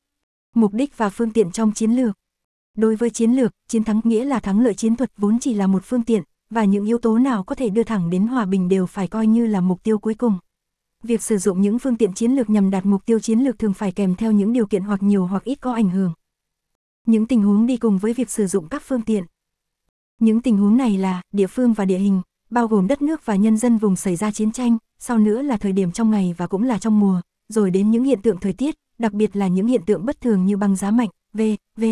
Mục đích và phương tiện trong chiến lược. Đối với chiến lược, chiến thắng nghĩa là thắng lợi chiến thuật vốn chỉ là một phương tiện, và những yếu tố nào có thể đưa thẳng đến hòa bình đều phải coi như là mục tiêu cuối cùng. Việc sử dụng những phương tiện chiến lược nhằm đạt mục tiêu chiến lược thường phải kèm theo những điều kiện hoặc nhiều hoặc ít có ảnh hưởng. Những tình huống đi cùng với việc sử dụng các phương tiện. Những tình huống này là địa phương và địa hình, bao gồm đất nước và nhân dân vùng xảy ra chiến tranh, sau nữa là thời điểm trong ngày và cũng là trong mùa, rồi đến những hiện tượng thời tiết, đặc biệt là những hiện tượng bất thường như băng giá mạnh, v.v.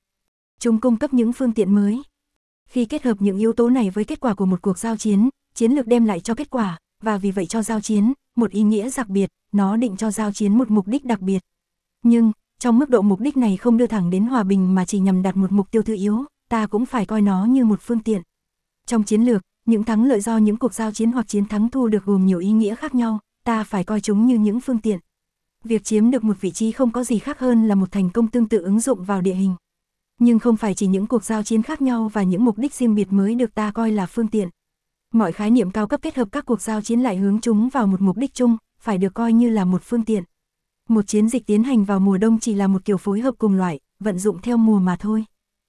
Chúng cung cấp những phương tiện mới. Khi kết hợp những yếu tố này với kết quả của một cuộc giao chiến, chiến lược đem lại cho kết quả, và vì vậy cho giao chiến một ý nghĩa đặc biệt, nó định cho giao chiến một mục đích đặc biệt. Nhưng, trong mức độ mục đích này không đưa thẳng đến hòa bình mà chỉ nhằm đạt một mục tiêu thứ yếu, ta cũng phải coi nó như một phương tiện. Trong chiến lược, những thắng lợi do những cuộc giao chiến hoặc chiến thắng thu được gồm nhiều ý nghĩa khác nhau, ta phải coi chúng như những phương tiện. Việc chiếm được một vị trí không có gì khác hơn là một thành công tương tự ứng dụng vào địa hình. Nhưng không phải chỉ những cuộc giao chiến khác nhau và những mục đích riêng biệt mới được ta coi là phương tiện. Mọi khái niệm cao cấp kết hợp các cuộc giao chiến lại hướng chúng vào một mục đích chung, phải được coi như là một phương tiện. Một chiến dịch tiến hành vào mùa đông chỉ là một kiểu phối hợp cùng loại, vận dụng theo mùa mà thôi.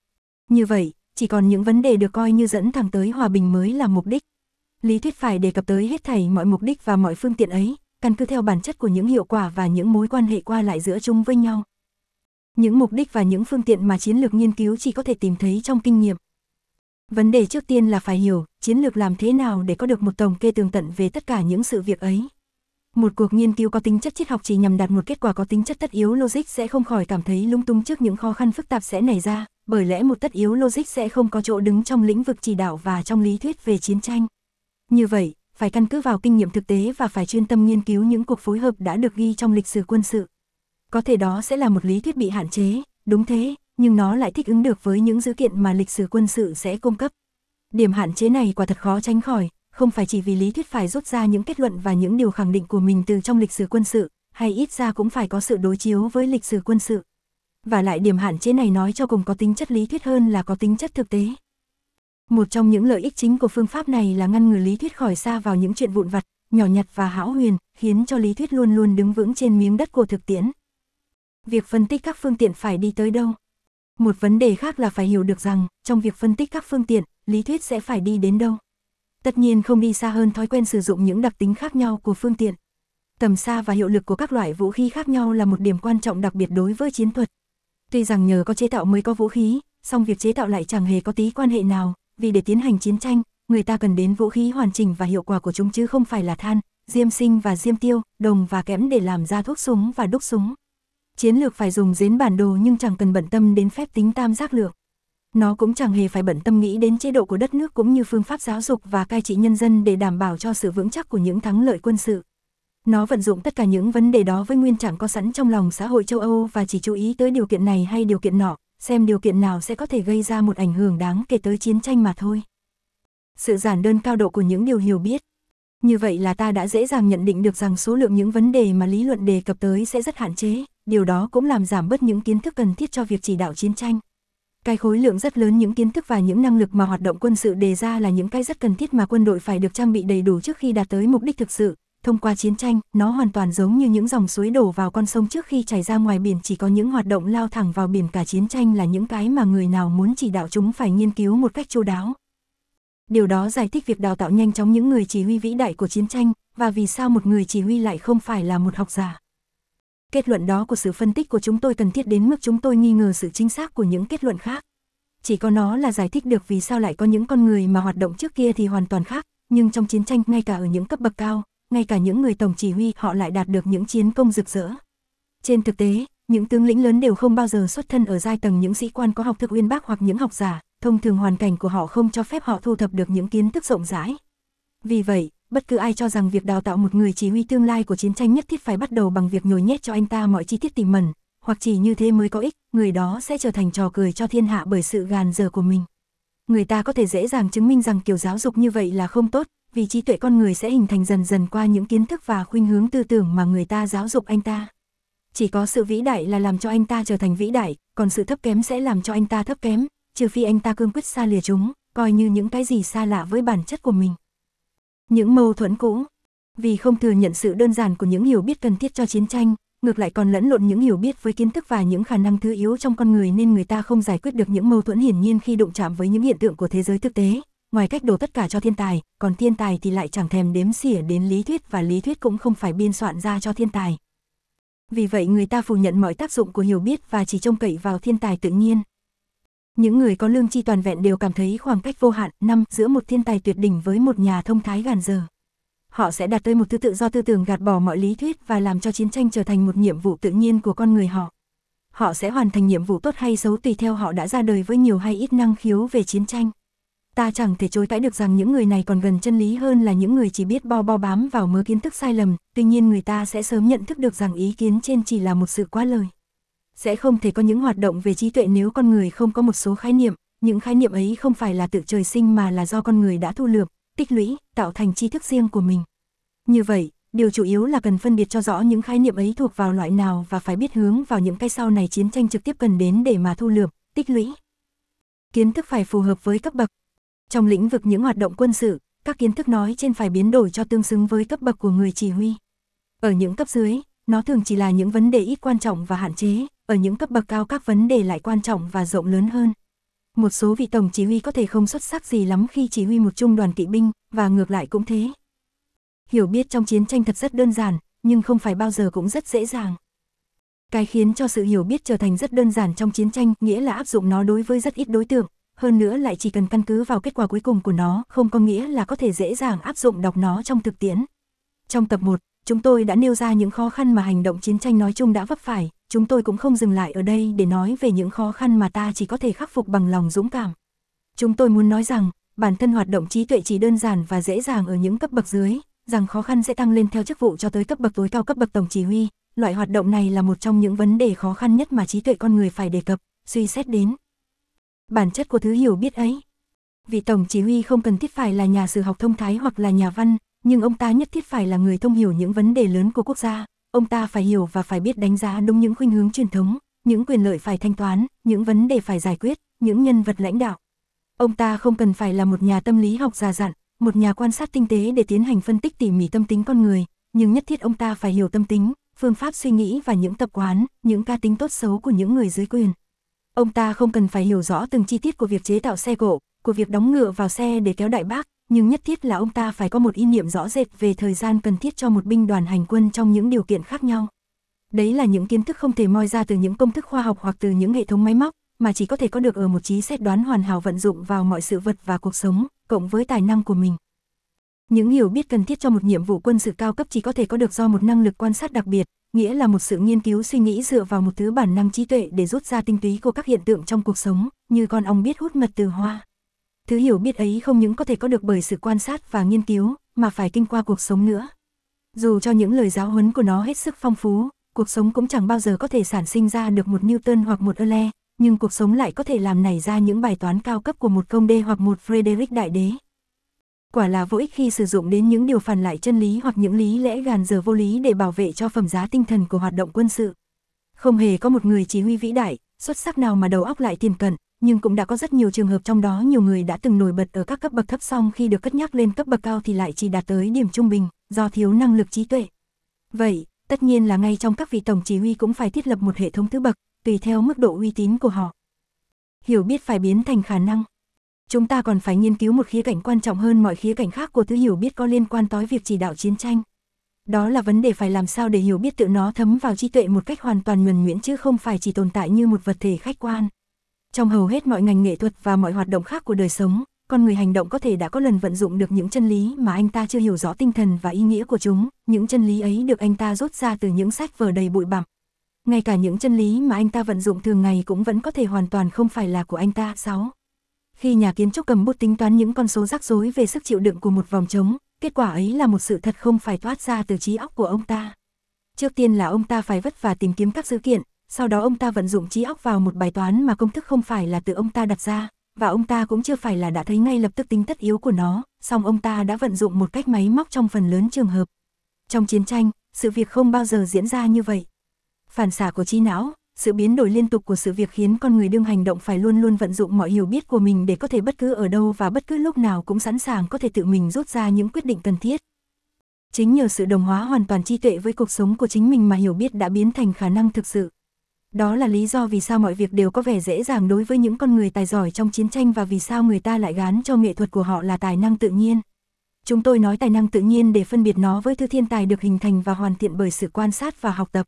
Như vậy, chỉ còn những vấn đề được coi như dẫn thẳng tới hòa bình mới là mục đích. Lý thuyết phải đề cập tới hết thảy mọi mục đích và mọi phương tiện ấy, căn cứ theo bản chất của những hiệu quả và những mối quan hệ qua lại giữa chúng với nhau. Những mục đích và những phương tiện mà chiến lược nghiên cứu chỉ có thể tìm thấy trong kinh nghiệm. Vấn đề trước tiên là phải hiểu, chiến lược làm thế nào để có được một tổng kê tường tận về tất cả những sự việc ấy. Một cuộc nghiên cứu có tính chất triết học chỉ nhằm đạt một kết quả có tính chất tất yếu logic sẽ không khỏi cảm thấy lung tung trước những khó khăn phức tạp sẽ nảy ra, bởi lẽ một tất yếu logic sẽ không có chỗ đứng trong lĩnh vực chỉ đạo và trong lý thuyết về chiến tranh. Như vậy, phải căn cứ vào kinh nghiệm thực tế và phải chuyên tâm nghiên cứu những cuộc phối hợp đã được ghi trong lịch sử quân sự. Có thể đó sẽ là một lý thuyết bị hạn chế, đúng thế, nhưng nó lại thích ứng được với những dữ kiện mà lịch sử quân sự sẽ cung cấp. Điểm hạn chế này quả thật khó tránh khỏi, không phải chỉ vì lý thuyết phải rút ra những kết luận và những điều khẳng định của mình từ trong lịch sử quân sự, hay ít ra cũng phải có sự đối chiếu với lịch sử quân sự. Và lại điểm hạn chế này nói cho cùng có tính chất lý thuyết hơn là có tính chất thực tế. Một trong những lợi ích chính của phương pháp này là ngăn ngừa lý thuyết khỏi sa vào những chuyện vụn vặt, nhỏ nhặt và hão huyền, khiến cho lý thuyết luôn luôn đứng vững trên miếng đất của thực tiễn. Việc phân tích các phương tiện phải đi tới đâu? Một vấn đề khác là phải hiểu được rằng, trong việc phân tích các phương tiện, lý thuyết sẽ phải đi đến đâu? Tất nhiên không đi xa hơn thói quen sử dụng những đặc tính khác nhau của phương tiện. Tầm xa và hiệu lực của các loại vũ khí khác nhau là một điểm quan trọng đặc biệt đối với chiến thuật. Tuy rằng nhờ có chế tạo mới có vũ khí, song việc chế tạo lại chẳng hề có tí quan hệ nào, vì để tiến hành chiến tranh, người ta cần đến vũ khí hoàn chỉnh và hiệu quả của chúng chứ không phải là than, diêm sinh và diêm tiêu, đồng và kẽm để làm ra thuốc súng và đúc súng. Chiến lược phải dùng đến bản đồ nhưng chẳng cần bận tâm đến phép tính tam giác lượng. Nó cũng chẳng hề phải bận tâm nghĩ đến chế độ của đất nước cũng như phương pháp giáo dục và cai trị nhân dân để đảm bảo cho sự vững chắc của những thắng lợi quân sự. Nó vận dụng tất cả những vấn đề đó với nguyên trạng có sẵn trong lòng xã hội châu Âu và chỉ chú ý tới điều kiện này hay điều kiện nọ, xem điều kiện nào sẽ có thể gây ra một ảnh hưởng đáng kể tới chiến tranh mà thôi. Sự giản đơn cao độ của những điều hiểu biết. Như vậy là ta đã dễ dàng nhận định được rằng số lượng những vấn đề mà lý luận đề cập tới sẽ rất hạn chế, điều đó cũng làm giảm bớt những kiến thức cần thiết cho việc chỉ đạo chiến tranh. Cái khối lượng rất lớn những kiến thức và những năng lực mà hoạt động quân sự đề ra là những cái rất cần thiết mà quân đội phải được trang bị đầy đủ trước khi đạt tới mục đích thực sự. Thông qua chiến tranh, nó hoàn toàn giống như những dòng suối đổ vào con sông trước khi chảy ra ngoài biển, chỉ có những hoạt động lao thẳng vào biển cả chiến tranh là những cái mà người nào muốn chỉ đạo chúng phải nghiên cứu một cách chu đáo. Điều đó giải thích việc đào tạo nhanh chóng những người chỉ huy vĩ đại của chiến tranh, và vì sao một người chỉ huy lại không phải là một học giả. Kết luận đó của sự phân tích của chúng tôi cần thiết đến mức chúng tôi nghi ngờ sự chính xác của những kết luận khác. Chỉ có nó là giải thích được vì sao lại có những con người mà hoạt động trước kia thì hoàn toàn khác, nhưng trong chiến tranh ngay cả ở những cấp bậc cao, ngay cả những người tổng chỉ huy họ lại đạt được những chiến công rực rỡ. Trên thực tế, những tướng lĩnh lớn đều không bao giờ xuất thân ở giai tầng những sĩ quan có học thức uyên bác hoặc những học giả, thông thường hoàn cảnh của họ không cho phép họ thu thập được những kiến thức rộng rãi. Vì vậy, bất cứ ai cho rằng việc đào tạo một người chỉ huy tương lai của chiến tranh nhất thiết phải bắt đầu bằng việc nhồi nhét cho anh ta mọi chi tiết tỉ mẩn, hoặc chỉ như thế mới có ích, người đó sẽ trở thành trò cười cho thiên hạ bởi sự gàn dở của mình. Người ta có thể dễ dàng chứng minh rằng kiểu giáo dục như vậy là không tốt, vì trí tuệ con người sẽ hình thành dần dần qua những kiến thức và khuynh hướng tư tưởng mà người ta giáo dục anh ta. Chỉ có sự vĩ đại là làm cho anh ta trở thành vĩ đại, còn sự thấp kém sẽ làm cho anh ta thấp kém, trừ phi anh ta cương quyết xa lìa chúng, coi như những cái gì xa lạ với bản chất của mình. Những mâu thuẫn cũ. Vì không thừa nhận sự đơn giản của những hiểu biết cần thiết cho chiến tranh, ngược lại còn lẫn lộn những hiểu biết với kiến thức và những khả năng thứ yếu trong con người nên người ta không giải quyết được những mâu thuẫn hiển nhiên khi đụng chạm với những hiện tượng của thế giới thực tế, ngoài cách đổ tất cả cho thiên tài, còn thiên tài thì lại chẳng thèm đếm xỉa đến lý thuyết và lý thuyết cũng không phải biên soạn ra cho thiên tài. Vì vậy người ta phủ nhận mọi tác dụng của hiểu biết và chỉ trông cậy vào thiên tài tự nhiên. Những người có lương tri toàn vẹn đều cảm thấy khoảng cách vô hạn giữa một thiên tài tuyệt đỉnh với một nhà thông thái gàn dở. Họ sẽ đạt tới một thứ tự do tư tưởng gạt bỏ mọi lý thuyết và làm cho chiến tranh trở thành một nhiệm vụ tự nhiên của con người họ. Họ sẽ hoàn thành nhiệm vụ tốt hay xấu tùy theo họ đã ra đời với nhiều hay ít năng khiếu về chiến tranh. Ta chẳng thể chối cãi được rằng những người này còn gần chân lý hơn là những người chỉ biết bo bám vào mớ kiến thức sai lầm, tuy nhiên người ta sẽ sớm nhận thức được rằng ý kiến trên chỉ là một sự quá lời. Sẽ không thể có những hoạt động về trí tuệ nếu con người không có một số khái niệm, những khái niệm ấy không phải là tự trời sinh mà là do con người đã thu lượm, tích lũy, tạo thành tri thức riêng của mình. Như vậy, điều chủ yếu là cần phân biệt cho rõ những khái niệm ấy thuộc vào loại nào và phải biết hướng vào những cái sau này chiến tranh trực tiếp cần đến để mà thu lượm, tích lũy. Kiến thức phải phù hợp với cấp bậc. Trong lĩnh vực những hoạt động quân sự, các kiến thức nói trên phải biến đổi cho tương xứng với cấp bậc của người chỉ huy. Ở những cấp dưới, nó thường chỉ là những vấn đề ít quan trọng và hạn chế, ở những cấp bậc cao các vấn đề lại quan trọng và rộng lớn hơn. Một số vị tổng chỉ huy có thể không xuất sắc gì lắm khi chỉ huy một trung đoàn kỵ binh, và ngược lại cũng thế. Hiểu biết trong chiến tranh thật rất đơn giản, nhưng không phải bao giờ cũng rất dễ dàng. Cái khiến cho sự hiểu biết trở thành rất đơn giản trong chiến tranh, nghĩa là áp dụng nó đối với rất ít đối tượng, hơn nữa lại chỉ cần căn cứ vào kết quả cuối cùng của nó, không có nghĩa là có thể dễ dàng áp dụng đọc nó trong thực tiễn. Trong tập 1, chúng tôi đã nêu ra những khó khăn mà hành động chiến tranh nói chung đã vấp phải, chúng tôi cũng không dừng lại ở đây để nói về những khó khăn mà ta chỉ có thể khắc phục bằng lòng dũng cảm. Chúng tôi muốn nói rằng, bản thân hoạt động trí tuệ chỉ đơn giản và dễ dàng ở những cấp bậc dưới, rằng khó khăn sẽ tăng lên theo chức vụ cho tới cấp bậc tối cao, cấp bậc tổng chỉ huy. Loại hoạt động này là một trong những vấn đề khó khăn nhất mà trí tuệ con người phải đề cập, suy xét đến. Bản chất của thứ hiểu biết ấy. Vị tổng chỉ huy không cần thiết phải là nhà sử học thông thái hoặc là nhà văn, nhưng ông ta nhất thiết phải là người thông hiểu những vấn đề lớn của quốc gia. Ông ta phải hiểu và phải biết đánh giá đúng những khuynh hướng truyền thống, những quyền lợi phải thanh toán, những vấn đề phải giải quyết, những nhân vật lãnh đạo. Ông ta không cần phải là một nhà tâm lý học già dặn, một nhà quan sát tinh tế để tiến hành phân tích tỉ mỉ tâm tính con người, nhưng nhất thiết ông ta phải hiểu tâm tính, phương pháp suy nghĩ và những tập quán, những cá tính tốt xấu của những người dưới quyền. Ông ta không cần phải hiểu rõ từng chi tiết của việc chế tạo xe cộ, của việc đóng ngựa vào xe để kéo đại bác, nhưng nhất thiết là ông ta phải có một ý niệm rõ rệt về thời gian cần thiết cho một binh đoàn hành quân trong những điều kiện khác nhau. Đấy là những kiến thức không thể moi ra từ những công thức khoa học hoặc từ những hệ thống máy móc, mà chỉ có thể có được ở một trí xét đoán hoàn hảo vận dụng vào mọi sự vật và cuộc sống, cộng với tài năng của mình. Những hiểu biết cần thiết cho một nhiệm vụ quân sự cao cấp chỉ có thể có được do một năng lực quan sát đặc biệt, nghĩa là một sự nghiên cứu suy nghĩ dựa vào một thứ bản năng trí tuệ để rút ra tinh túy của các hiện tượng trong cuộc sống, như con ong biết hút mật từ hoa. Thứ hiểu biết ấy không những có thể có được bởi sự quan sát và nghiên cứu, mà phải kinh qua cuộc sống nữa. Dù cho những lời giáo huấn của nó hết sức phong phú, cuộc sống cũng chẳng bao giờ có thể sản sinh ra được một Newton hoặc một Euler, nhưng cuộc sống lại có thể làm nảy ra những bài toán cao cấp của một Công Đê hoặc một Frederick Đại Đế. Quả là vô ích khi sử dụng đến những điều phản lại chân lý hoặc những lý lẽ gàn dở vô lý để bảo vệ cho phẩm giá tinh thần của hoạt động quân sự. Không hề có một người chỉ huy vĩ đại, xuất sắc nào mà đầu óc lại tiền cận, nhưng cũng đã có rất nhiều trường hợp trong đó nhiều người đã từng nổi bật ở các cấp bậc thấp, song khi được cất nhắc lên cấp bậc cao thì lại chỉ đạt tới điểm trung bình, do thiếu năng lực trí tuệ. Vậy, tất nhiên là ngay trong các vị tổng chỉ huy cũng phải thiết lập một hệ thống thứ bậc, tùy theo mức độ uy tín của họ. Hiểu biết phải biến thành khả năng. Chúng ta còn phải nghiên cứu một khía cạnh quan trọng hơn mọi khía cạnh khác của thứ hiểu biết có liên quan tới việc chỉ đạo chiến tranh. Đó là vấn đề phải làm sao để hiểu biết tự nó thấm vào trí tuệ một cách hoàn toàn nhuần nhuyễn chứ không phải chỉ tồn tại như một vật thể khách quan. Trong hầu hết mọi ngành nghệ thuật và mọi hoạt động khác của đời sống, con người hành động có thể đã có lần vận dụng được những chân lý mà anh ta chưa hiểu rõ tinh thần và ý nghĩa của chúng, những chân lý ấy được anh ta rút ra từ những sách vở đầy bụi bặm. Ngay cả những chân lý mà anh ta vận dụng thường ngày cũng vẫn có thể hoàn toàn không phải là của anh ta. 6. Khi nhà kiến trúc cầm bút tính toán những con số rắc rối về sức chịu đựng của một vòng trống, kết quả ấy là một sự thật không phải thoát ra từ trí óc của ông ta. Trước tiên là ông ta phải vất vả tìm kiếm các dữ kiện, sau đó ông ta vận dụng trí óc vào một bài toán mà công thức không phải là tự ông ta đặt ra, và ông ta cũng chưa phải là đã thấy ngay lập tức tính tất yếu của nó, song ông ta đã vận dụng một cách máy móc trong phần lớn trường hợp. Trong chiến tranh, sự việc không bao giờ diễn ra như vậy. Phản xạ của trí não, sự biến đổi liên tục của sự việc khiến con người đương hành động phải luôn luôn vận dụng mọi hiểu biết của mình để có thể bất cứ ở đâu và bất cứ lúc nào cũng sẵn sàng có thể tự mình rút ra những quyết định cần thiết. Chính nhờ sự đồng hóa hoàn toàn trí tuệ với cuộc sống của chính mình mà hiểu biết đã biến thành khả năng thực sự. Đó là lý do vì sao mọi việc đều có vẻ dễ dàng đối với những con người tài giỏi trong chiến tranh và vì sao người ta lại gán cho nghệ thuật của họ là tài năng tự nhiên. Chúng tôi nói tài năng tự nhiên để phân biệt nó với thứ thiên tài được hình thành và hoàn thiện bởi sự quan sát và học tập.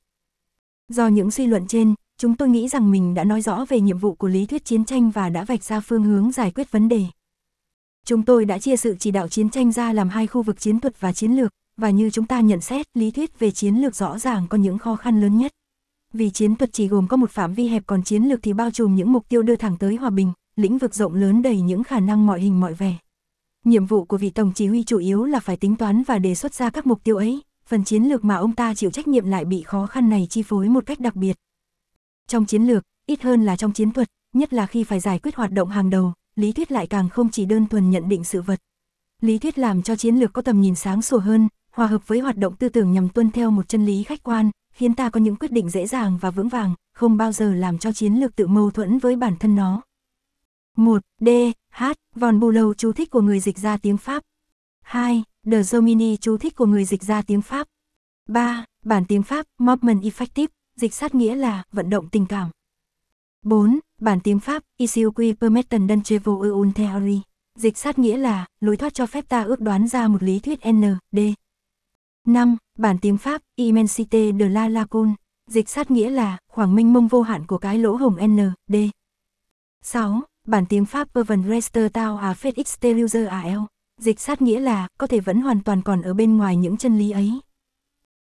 Do những suy luận trên, chúng tôi nghĩ rằng mình đã nói rõ về nhiệm vụ của lý thuyết chiến tranh và đã vạch ra phương hướng giải quyết vấn đề. Chúng tôi đã chia sự chỉ đạo chiến tranh ra làm hai khu vực chiến thuật và chiến lược, và như chúng ta nhận xét, lý thuyết về chiến lược rõ ràng có những khó khăn lớn nhất. Vì chiến thuật chỉ gồm có một phạm vi hẹp, còn chiến lược thì bao trùm những mục tiêu đưa thẳng tới hòa bình, lĩnh vực rộng lớn đầy những khả năng mọi hình mọi vẻ. Nhiệm vụ của vị tổng chỉ huy chủ yếu là phải tính toán và đề xuất ra các mục tiêu ấy, phần chiến lược mà ông ta chịu trách nhiệm lại bị khó khăn này chi phối một cách đặc biệt. Trong chiến lược, ít hơn là trong chiến thuật, nhất là khi phải giải quyết hoạt động hàng đầu, lý thuyết lại càng không chỉ đơn thuần nhận định sự vật. Lý thuyết làm cho chiến lược có tầm nhìn sáng sủa hơn, hòa hợp với hoạt động tư tưởng nhằm tuân theo một chân lý khách quan, khiến ta có những quyết định dễ dàng và vững vàng, không bao giờ làm cho chiến lược tự mâu thuẫn với bản thân nó. 1. D. H. Von Bülow chú thích của người dịch ra tiếng Pháp. 2. De Jomini chú thích của người dịch ra tiếng Pháp. 3. Bản tiếng Pháp Movement Effective, dịch sát nghĩa là vận động tình cảm. 4. Bản tiếng Pháp Issue qui permettent d'entrevoir une théorie, dịch sát nghĩa là lối thoát cho phép ta ước đoán ra một lý thuyết N. D. 5. Bản tiếng Pháp Immensité de la lacune, Dịch sát nghĩa là khoảng mênh mông vô hạn của cái lỗ hổng N, D. 6. Bản tiếng Pháp Perven Rester Tao à Fait Exterior al. Dịch sát nghĩa là có thể vẫn hoàn toàn còn ở bên ngoài những chân lý ấy.